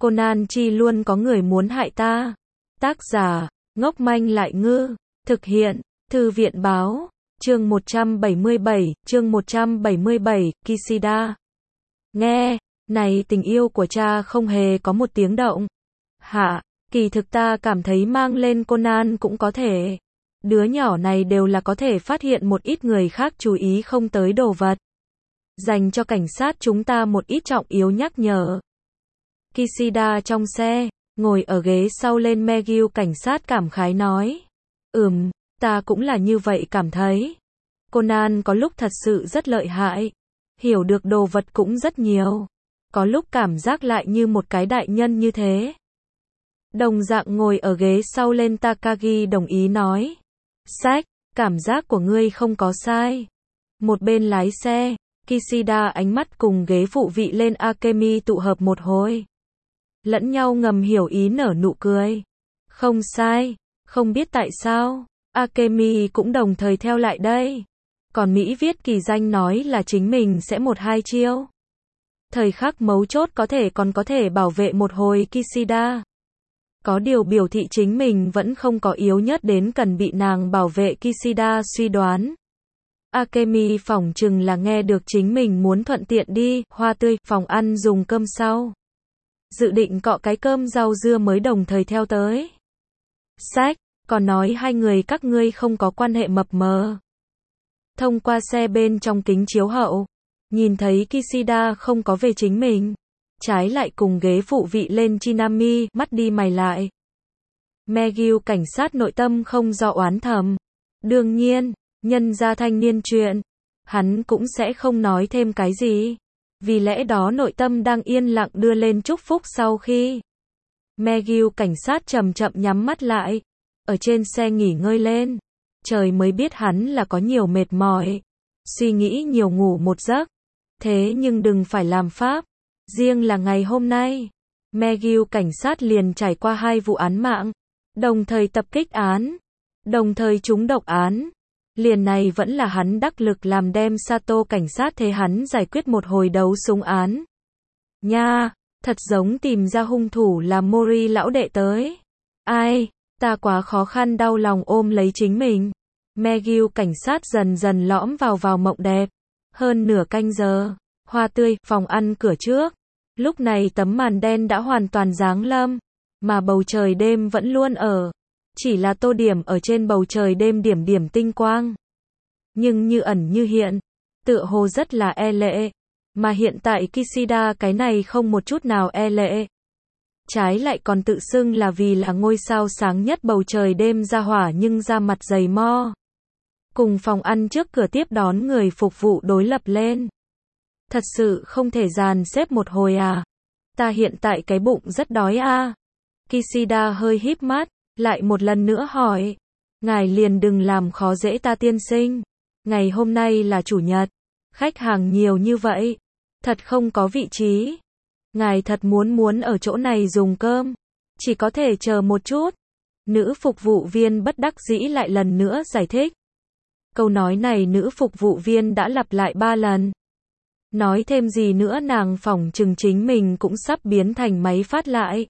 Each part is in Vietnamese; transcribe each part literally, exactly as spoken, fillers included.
Conan chi luôn có người muốn hại ta. Tác giả, ngốc manh lại ngư. Thực hiện, Thư viện báo. Chương một trăm bảy mươi bảy, chương một trăm bảy mươi bảy, Kishida. Nghe, này tình yêu của cha không hề có một tiếng động. Hạ, kỳ thực ta cảm thấy mang lên Conan cũng có thể. Đứa nhỏ này đều là có thể phát hiện một ít người khác chú ý không tới đồ vật. Dành cho cảnh sát chúng ta một ít trọng yếu nhắc nhở. Kishida trong xe, ngồi ở ghế sau lên Megil cảnh sát cảm khái nói. Ừm, ta cũng là như vậy cảm thấy. Conan có lúc thật sự rất lợi hại. Hiểu được đồ vật cũng rất nhiều. Có lúc cảm giác lại như một cái đại nhân như thế. Đồng dạng ngồi ở ghế sau lên Takagi đồng ý nói. Sách, cảm giác của ngươi không có sai. Một bên lái xe, Kishida ánh mắt cùng ghế phụ vị lên Akemi tụ hợp một hồi. Lẫn nhau ngầm hiểu ý nở nụ cười. Không sai, không biết tại sao, Akemi cũng đồng thời theo lại đây. Còn Mỹ viết kỳ danh nói là chính mình sẽ một hai chiêu. Thời khắc mấu chốt có thể còn có thể bảo vệ một hồi Kishida. Có điều biểu thị chính mình vẫn không có yếu nhất đến cần bị nàng bảo vệ Kishida suy đoán. Akemi phỏng chừng là nghe được chính mình muốn thuận tiện đi, hoa tươi, phòng ăn dùng cơm sau. Dự định cọ cái cơm rau dưa mới đồng thời theo tới. Sách, còn nói hai người các ngươi không có quan hệ mập mờ. Thông qua xe bên trong kính chiếu hậu, nhìn thấy Kishida không có về chính mình. Trái lại cùng ghế phụ vị lên Chinami, mắt đi mày lại. Megil cảnh sát nội tâm không do oán thầm. Đương nhiên, nhân ra thanh niên chuyện, hắn cũng sẽ không nói thêm cái gì. Vì lẽ đó nội tâm đang yên lặng đưa lên chúc phúc sau khi. Megil cảnh sát chậm chậm nhắm mắt lại. Ở trên xe nghỉ ngơi lên. Trời mới biết hắn là có nhiều mệt mỏi. Suy nghĩ nhiều ngủ một giấc. Thế nhưng đừng phải làm pháp. Riêng là ngày hôm nay, Megil cảnh sát liền trải qua hai vụ án mạng, đồng thời tập kích án, đồng thời trúng độc án. Liền này vẫn là hắn đắc lực làm đem Sato cảnh sát thế hắn giải quyết một hồi đấu súng án. Nha, thật giống tìm ra hung thủ là Mori lão đệ tới. Ai, ta quá khó khăn đau lòng ôm lấy chính mình. Megil cảnh sát dần dần lõm vào vào mộng đẹp. Hơn nửa canh giờ, hoa tươi, phòng ăn cửa trước. Lúc này tấm màn đen đã hoàn toàn giáng lâm, mà bầu trời đêm vẫn luôn ở. Chỉ là tô điểm ở trên bầu trời đêm điểm điểm tinh quang. Nhưng như ẩn như hiện, tựa hồ rất là e lệ. Mà hiện tại Kishida cái này không một chút nào e lệ. Trái lại còn tự xưng là vì là ngôi sao sáng nhất bầu trời đêm ra hỏa nhưng ra mặt dày mo. Cùng phòng ăn trước cửa tiếp đón người phục vụ đối lập lên. Thật sự không thể dàn xếp một hồi à? Ta hiện tại cái bụng rất đói à? Kishida hơi híp mắt, lại một lần nữa hỏi. Ngài liền đừng làm khó dễ ta tiên sinh. Ngày hôm nay là chủ nhật. Khách hàng nhiều như vậy. Thật không có vị trí. Ngài thật muốn muốn ở chỗ này dùng cơm. Chỉ có thể chờ một chút. Nữ phục vụ viên bất đắc dĩ lại lần nữa giải thích. Câu nói này nữ phục vụ viên đã lặp lại ba lần. Nói thêm gì nữa nàng phỏng chừng chính mình cũng sắp biến thành máy phát lại.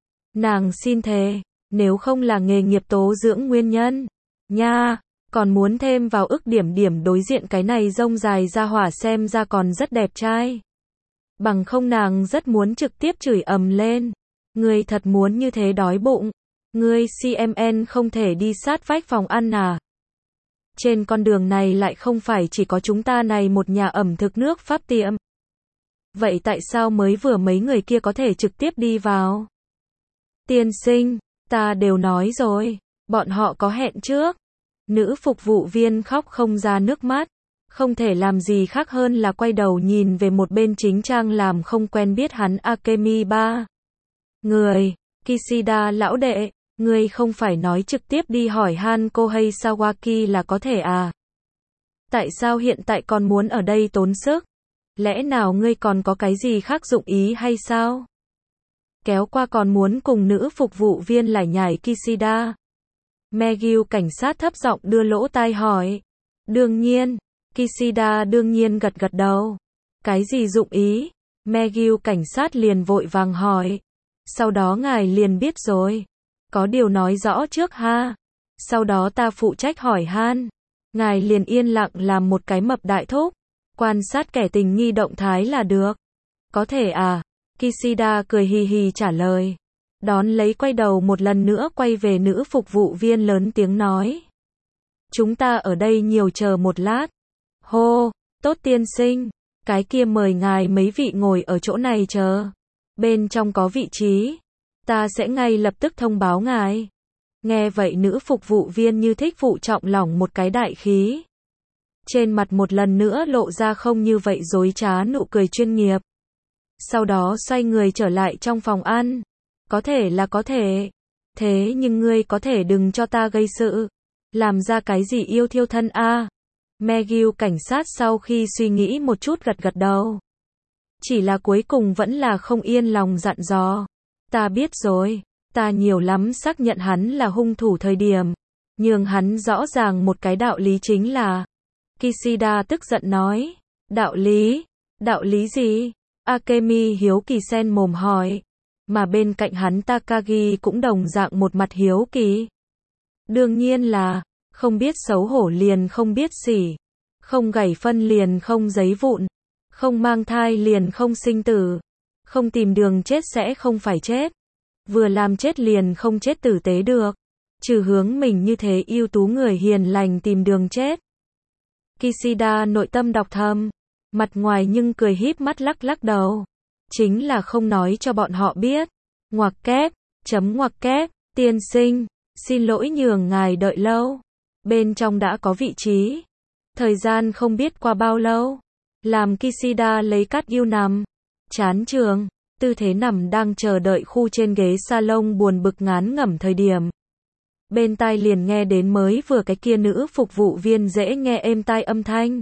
Nàng xin thề, nếu không là nghề nghiệp tố dưỡng nguyên nhân. Nha, còn muốn thêm vào ức điểm điểm đối diện cái này rông dài ra hỏa xem ra còn rất đẹp trai. Bằng không nàng rất muốn trực tiếp chửi ầm lên. Ngươi thật muốn như thế đói bụng. Ngươi xê em en không thể đi sát vách phòng ăn à? Trên con đường này lại không phải chỉ có chúng ta này một nhà ẩm thực nước Pháp tiệm. Vậy tại sao mới vừa mấy người kia có thể trực tiếp đi vào? Tiên sinh, ta đều nói rồi, bọn họ có hẹn trước. Nữ phục vụ viên khóc không ra nước mắt, không thể làm gì khác hơn là quay đầu nhìn về một bên chính trang làm không quen biết hắn Akemi ba. Người, Kishida lão đệ. Ngươi không phải nói trực tiếp đi hỏi Hanko hay Sawaki là có thể à? Tại sao hiện tại còn muốn ở đây tốn sức? Lẽ nào ngươi còn có cái gì khác dụng ý hay sao? Kéo qua còn muốn cùng nữ phục vụ viên lải nhải Kishida. Megil cảnh sát thấp giọng đưa lỗ tai hỏi. Đương nhiên, Kishida đương nhiên gật gật đầu. Cái gì dụng ý? Megil cảnh sát liền vội vàng hỏi. Sau đó ngài liền biết rồi. Có điều nói rõ trước ha. Sau đó ta phụ trách hỏi han. Ngài liền yên lặng làm một cái mập đại thúc. Quan sát kẻ tình nghi động thái là được. Có thể à? Kishida cười hì hì trả lời. Đón lấy quay đầu một lần nữa quay về nữ phục vụ viên lớn tiếng nói. Chúng ta ở đây nhiều chờ một lát. Hô, tốt tiên sinh. Cái kia mời ngài mấy vị ngồi ở chỗ này chờ. Bên trong có vị trí. Ta sẽ ngay lập tức thông báo ngài. Nghe vậy nữ phục vụ viên như thích phụ trọng lỏng một cái đại khí. Trên mặt một lần nữa lộ ra không như vậy dối trá nụ cười chuyên nghiệp. Sau đó xoay người trở lại trong phòng ăn. Có thể là có thể. Thế nhưng ngươi có thể đừng cho ta gây sự. Làm ra cái gì yêu thiêu thân a? À? McGill cảnh sát sau khi suy nghĩ một chút gật gật đầu. Chỉ là cuối cùng vẫn là không yên lòng dặn dò. Ta biết rồi. Ta nhiều lắm xác nhận hắn là hung thủ thời điểm. Nhưng hắn rõ ràng một cái đạo lý chính là. Kishida tức giận nói. Đạo lý? Đạo lý gì? Akemi hiếu kỳ sen mồm hỏi. Mà bên cạnh hắn Takagi cũng đồng dạng một mặt hiếu kỳ. Đương nhiên là, không biết xấu hổ liền không biết xỉ. Không gảy phân liền không giấy vụn. Không mang thai liền không sinh tử. Không tìm đường chết sẽ không phải chết. Vừa làm chết liền không chết tử tế được. Trừ hướng mình như thế ưu tú người hiền lành tìm đường chết. Kishida nội tâm đọc thầm. Mặt ngoài nhưng cười híp mắt lắc lắc đầu. Chính là không nói cho bọn họ biết. Ngoặc kép, chấm ngoặc kép, tiên sinh, xin lỗi nhường ngài đợi lâu. Bên trong đã có vị trí. Thời gian không biết qua bao lâu. Làm Kishida lấy cát yêu nằm. Chán trường, tư thế nằm đang chờ đợi khu trên ghế salon buồn bực ngán ngẩm thời điểm. Bên tai liền nghe đến mới vừa cái kia nữ phục vụ viên dễ nghe êm tai âm thanh.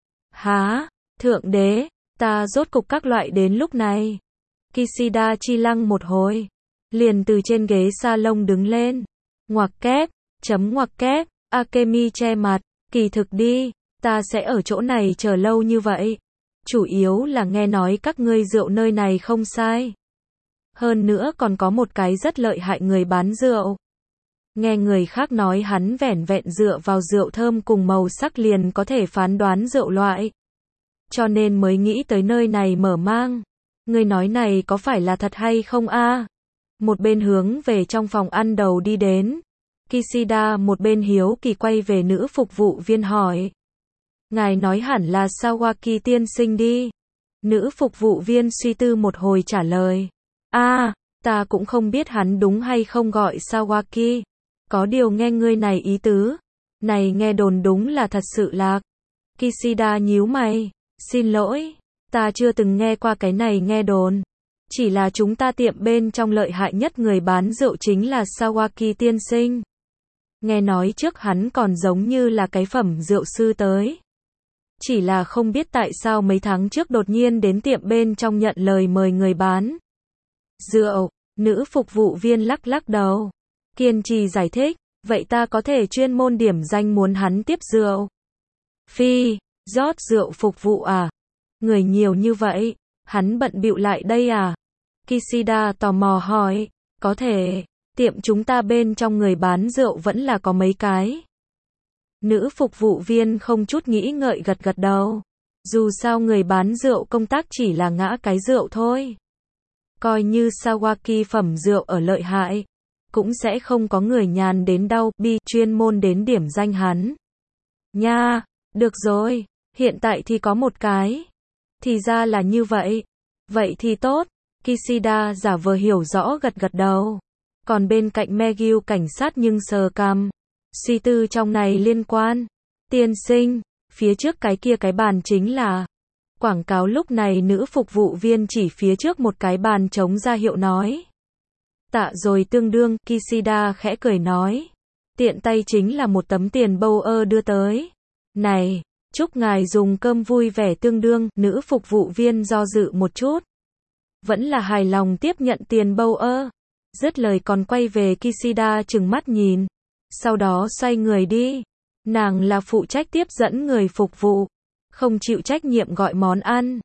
Há, thượng đế, ta rốt cục các loại đến lúc này. Kishida chi lăng một hồi. Liền từ trên ghế salon đứng lên. Ngoặc kép, chấm ngoặc kép, Akemi che mặt. Kỳ thực đi, ta sẽ ở chỗ này chờ lâu như vậy. Chủ yếu là nghe nói các ngươi rượu nơi này không sai. Hơn nữa còn có một cái rất lợi hại người bán rượu. Nghe người khác nói hắn vẻn vẹn dựa vào rượu thơm cùng màu sắc liền có thể phán đoán rượu loại. Cho nên mới nghĩ tới nơi này mở mang. Người nói này có phải là thật hay không a? À? Một bên hướng về trong phòng ăn đầu đi đến. Kishida một bên hiếu kỳ quay về nữ phục vụ viên hỏi. Ngài nói hẳn là Sawaki tiên sinh đi. Nữ phục vụ viên suy tư một hồi trả lời. A, à, ta cũng không biết hắn đúng hay không gọi Sawaki. Có điều nghe ngươi này ý tứ. Này nghe đồn đúng là thật sự lạc. Kishida nhíu mày. Xin lỗi, ta chưa từng nghe qua cái này nghe đồn. Chỉ là chúng ta tiệm bên trong lợi hại nhất người bán rượu chính là Sawaki tiên sinh. Nghe nói trước hắn còn giống như là cái phẩm rượu sư tới. Chỉ là không biết tại sao mấy tháng trước đột nhiên đến tiệm bên trong nhận lời mời người bán rượu. Nữ phục vụ viên lắc lắc đầu. Kiên trì giải thích. Vậy ta có thể chuyên môn điểm danh muốn hắn tiếp rượu. Phi, rót rượu phục vụ à? Người nhiều như vậy, hắn bận bịu lại đây à? Kishida tò mò hỏi. Có thể, tiệm chúng ta bên trong người bán rượu vẫn là có mấy cái. Nữ phục vụ viên không chút nghĩ ngợi gật gật đầu. Dù sao người bán rượu công tác chỉ là ngã cái rượu thôi. Coi như Sawaki phẩm rượu ở lợi hại. Cũng sẽ không có người nhàn đến đau bi chuyên môn đến điểm danh hắn. Nha, được rồi, hiện tại thì có một cái. Thì ra là như vậy. Vậy thì tốt. Kishida giả vờ hiểu rõ gật gật đầu. Còn bên cạnh McGill cảnh sát nhưng sờ cằm. Suy tư trong này liên quan. Tiên sinh, phía trước cái kia cái bàn chính là. Quảng cáo lúc này nữ phục vụ viên chỉ phía trước một cái bàn trống ra hiệu nói. Tạ rồi tương đương, Kishida khẽ cười nói. Tiện tay chính là một tấm tiền bâu ơ đưa tới. Này, chúc ngài dùng cơm vui vẻ tương đương, nữ phục vụ viên do dự một chút. Vẫn là hài lòng tiếp nhận tiền bâu ơ. Dứt lời còn quay về Kishida trừng mắt nhìn. Sau đó xoay người đi. Nàng là phụ trách tiếp dẫn người phục vụ. Không chịu trách nhiệm gọi món ăn.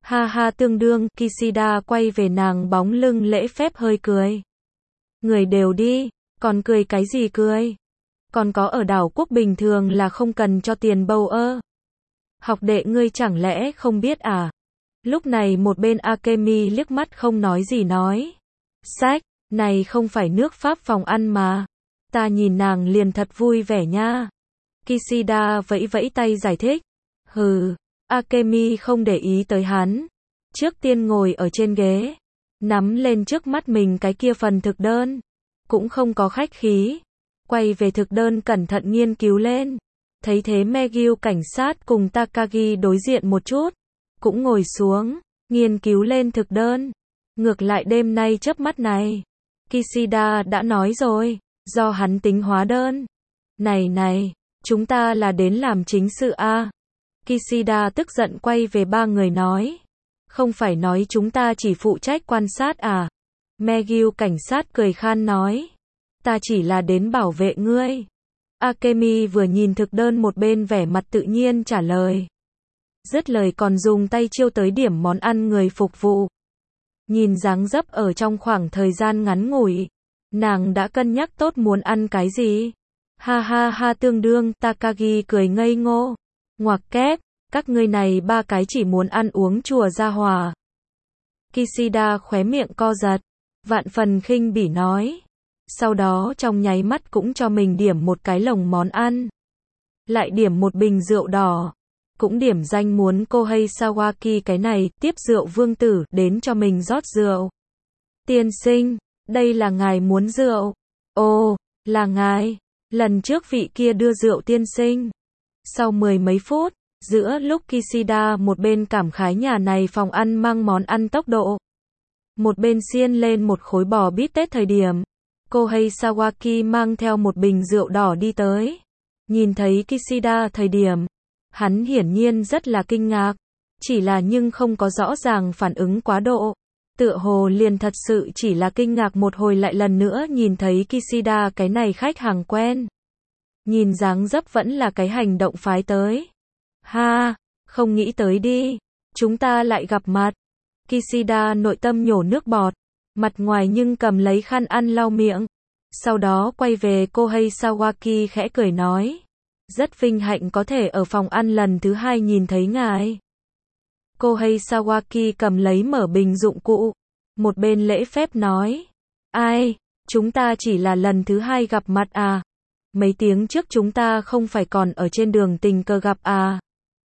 Ha ha tương đương, Kishida quay về nàng bóng lưng lễ phép hơi cười. Người đều đi, còn cười cái gì cười? Còn có ở đảo quốc bình thường là không cần cho tiền bầu ơ. Học đệ ngươi chẳng lẽ không biết à? Lúc này một bên Akemi liếc mắt không nói gì nói. Sách, này không phải nước Pháp phòng ăn mà. Ta nhìn nàng liền thật vui vẻ nha. Kishida vẫy vẫy tay giải thích. Hừ, Akemi không để ý tới hắn. Trước tiên ngồi ở trên ghế. Nắm lên trước mắt mình cái kia phần thực đơn. Cũng không có khách khí. Quay về thực đơn cẩn thận nghiên cứu lên. Thấy thế Megyu cảnh sát cùng Takagi đối diện một chút. Cũng ngồi xuống, nghiên cứu lên thực đơn. Ngược lại đêm nay chớp mắt này. Kishida đã nói rồi, do hắn tính hóa đơn. Này này, chúng ta là đến làm chính sự a. Kishida tức giận quay về ba người nói. Không phải nói chúng ta chỉ phụ trách quan sát à? Megyu cảnh sát cười khan nói. Ta chỉ là đến bảo vệ ngươi. Akemi vừa nhìn thực đơn một bên vẻ mặt tự nhiên trả lời. Dứt lời còn dùng tay chiêu tới điểm món ăn người phục vụ. Nhìn dáng dấp ở trong khoảng thời gian ngắn ngủi. Nàng đã cân nhắc tốt muốn ăn cái gì. Ha ha ha tương đương, Takagi cười ngây ngô. Ngoặc kép, các ngươi này ba cái chỉ muốn ăn uống chùa gia hòa. Kishida khóe miệng co giật. Vạn phần khinh bỉ nói. Sau đó trong nháy mắt cũng cho mình điểm một cái lồng món ăn. Lại điểm một bình rượu đỏ. Cũng điểm danh muốn Kohei Sawaki cái này, tiếp rượu vương tử, đến cho mình rót rượu. Tiên sinh, đây là ngài muốn rượu. Ồ, là ngài. Lần trước vị kia đưa rượu tiên sinh. Sau mười mấy phút, giữa lúc Kishida một bên cảm khái nhà này phòng ăn mang món ăn tốc độ. Một bên xiên lên một khối bò bít tết thời điểm. Kohei Sawaki mang theo một bình rượu đỏ đi tới. Nhìn thấy Kishida thời điểm. Hắn hiển nhiên rất là kinh ngạc. Chỉ là nhưng không có rõ ràng phản ứng quá độ. Tựa hồ liền thật sự chỉ là kinh ngạc một hồi lại lần nữa nhìn thấy Kishida cái này khách hàng quen. Nhìn dáng dấp vẫn là cái hành động phái tới. Ha, không nghĩ tới đi. Chúng ta lại gặp mặt. Kishida nội tâm nhổ nước bọt. Mặt ngoài nhưng cầm lấy khăn ăn lau miệng. Sau đó quay về Kohei Sawaki khẽ cười nói. Rất vinh hạnh có thể ở phòng ăn lần thứ hai nhìn thấy ngài. Kohei Sawaki cầm lấy mở bình dụng cụ. Một bên lễ phép nói. Ai, chúng ta chỉ là lần thứ hai gặp mặt à. Mấy tiếng trước chúng ta không phải còn ở trên đường tình cờ gặp à.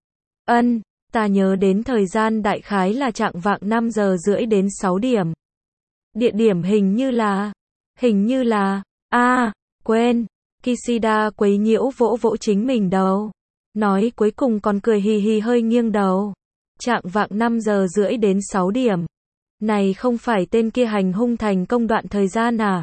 Ân, ta nhớ đến thời gian đại khái là trạng vạng năm giờ rưỡi đến sáu điểm. Địa điểm hình như là, hình như là, a quên. Kishida quấy nhiễu vỗ vỗ chính mình đầu. Nói cuối cùng còn cười hì hì hơi nghiêng đầu. Trạng vạng năm giờ rưỡi đến sáu điểm. Này không phải tên kia hành hung thành công đoạn thời gian à?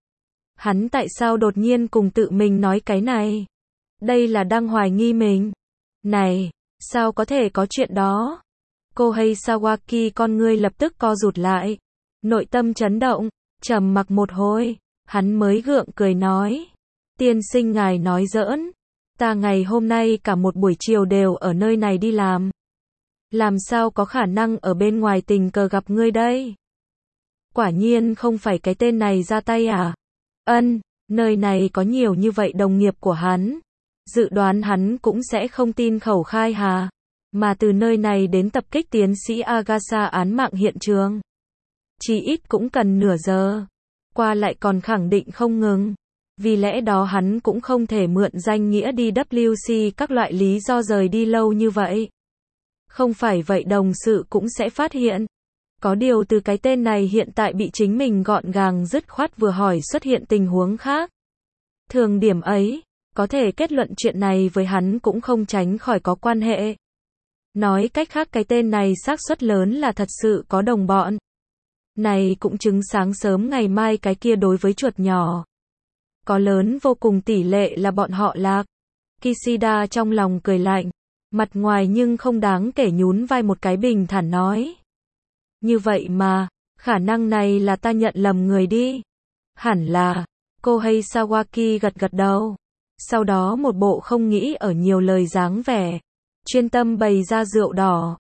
Hắn tại sao đột nhiên cùng tự mình nói cái này? Đây là đang hoài nghi mình. Này, sao có thể có chuyện đó? Kohei Sawaki con ngươi lập tức co rụt lại. Nội tâm chấn động, trầm mặc một hồi, hắn mới gượng cười nói. Tiên sinh ngài nói giỡn. Ta ngày hôm nay cả một buổi chiều đều ở nơi này đi làm. Làm sao có khả năng ở bên ngoài tình cờ gặp ngươi đây? Quả nhiên không phải cái tên này ra tay à? Ân, nơi này có nhiều như vậy đồng nghiệp của hắn. Dự đoán hắn cũng sẽ không tin khẩu khai hà. Mà từ nơi này đến tập kích tiến sĩ Agasa án mạng hiện trường. Chỉ ít cũng cần nửa giờ. Qua lại còn khẳng định không ngừng. Vì lẽ đó hắn cũng không thể mượn danh nghĩa đi vê kép xê các loại lý do rời đi lâu như vậy. Không phải vậy đồng sự cũng sẽ phát hiện. Có điều từ cái tên này hiện tại bị chính mình gọn gàng dứt khoát vừa hỏi xuất hiện tình huống khác. Thường điểm ấy, có thể kết luận chuyện này với hắn cũng không tránh khỏi có quan hệ. Nói cách khác cái tên này xác suất lớn là thật sự có đồng bọn. Này cũng chứng sáng sớm ngày mai cái kia đối với chuột nhỏ. Có lớn vô cùng tỷ lệ là bọn họ lạc. Kishida trong lòng cười lạnh. Mặt ngoài nhưng không đáng kể nhún vai một cái bình thản nói. Như vậy mà, khả năng này là ta nhận lầm người đi. Hẳn là, Kohei Sawaki gật gật đầu. Sau đó một bộ không nghĩ ở nhiều lời dáng vẻ. Chuyên tâm bày ra rượu đỏ.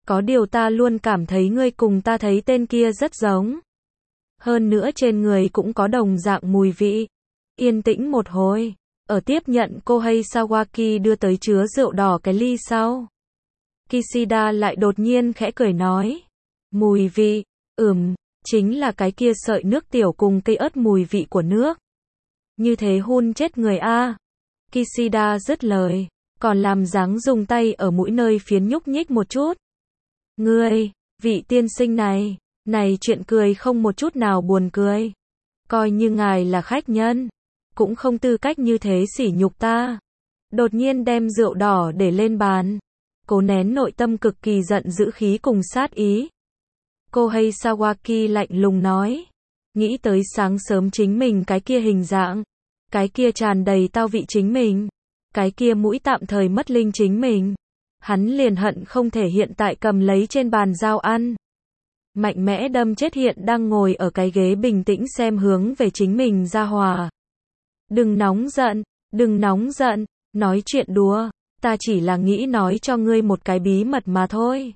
Có điều ta luôn cảm thấy ngươi cùng ta thấy tên kia rất giống. Hơn nữa trên người cũng có đồng dạng mùi vị. Yên tĩnh một hồi. Ở tiếp nhận Kohei Sawaki đưa tới chứa rượu đỏ cái ly sau. Kishida lại đột nhiên khẽ cười nói. Mùi vị, ừm, chính là cái kia sợi nước tiểu cùng cây ớt mùi vị của nước. Như thế hun chết người a. Kishida dứt lời, còn làm dáng dùng tay ở mũi nơi phiến nhúc nhích một chút. Ngươi, vị tiên sinh này, này chuyện cười không một chút nào buồn cười. Coi như ngài là khách nhân, cũng không tư cách như thế sỉ nhục ta. Đột nhiên đem rượu đỏ để lên bàn. Cố nén nội tâm cực kỳ giận dữ khí cùng sát ý. Kohei Sawaki lạnh lùng nói. Nghĩ tới sáng sớm chính mình cái kia hình dạng. Cái kia tràn đầy tao vị chính mình. Cái kia mũi tạm thời mất linh chính mình. Hắn liền hận không thể hiện tại cầm lấy trên bàn dao ăn. Mạnh mẽ đâm chết hiện đang ngồi ở cái ghế bình tĩnh xem hướng về chính mình ra hòa. Đừng nóng giận, đừng nóng giận, nói chuyện đùa, ta chỉ là nghĩ nói cho ngươi một cái bí mật mà thôi.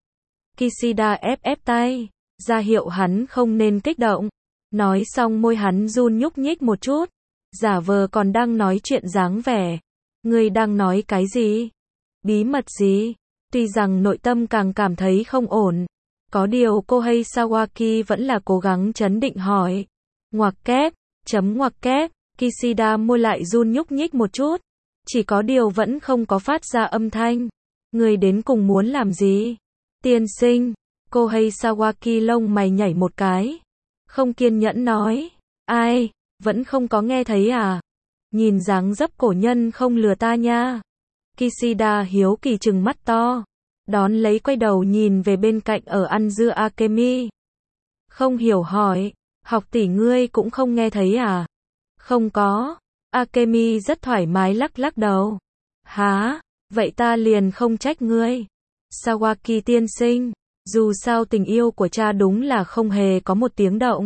Kishida ép ép tay, ra hiệu hắn không nên kích động. Nói xong môi hắn run nhúc nhích một chút, giả vờ còn đang nói chuyện dáng vẻ. Ngươi đang nói cái gì? Bí mật gì? Tuy rằng nội tâm càng cảm thấy không ổn. Có điều Kohei Sawaki vẫn là cố gắng trấn định hỏi. Ngoặc kép, chấm ngoặc kép, Kishida môi lại run nhúc nhích một chút. Chỉ có điều vẫn không có phát ra âm thanh. Người đến cùng muốn làm gì? Tiên sinh, Kohei Sawaki lông mày nhảy một cái. Không kiên nhẫn nói. Ai, vẫn không có nghe thấy à? Nhìn dáng dấp cổ nhân không lừa ta nha. Kishida hiếu kỳ trừng mắt to. Đón lấy quay đầu nhìn về bên cạnh ở ăn dưa Akemi. Không hiểu hỏi, học tỷ ngươi cũng không nghe thấy à? Không có. Akemi rất thoải mái lắc lắc đầu. Hả, vậy ta liền không trách ngươi. Sawaki tiên sinh, dù sao tình yêu của cha đúng là không hề có một tiếng động.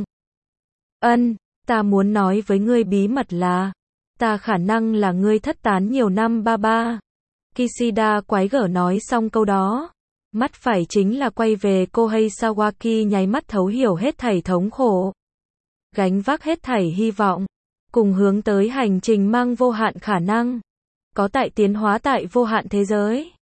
Ân, ta muốn nói với ngươi bí mật là, ta khả năng là ngươi thất tán nhiều năm ba ba. Kishida quái gở nói xong câu đó. Mắt phải chính là quay về Kohei Sawaki nháy mắt thấu hiểu hết thảy thống khổ. Gánh vác hết thảy hy vọng. Cùng hướng tới hành trình mang vô hạn khả năng. Có tại tiến hóa tại vô hạn thế giới.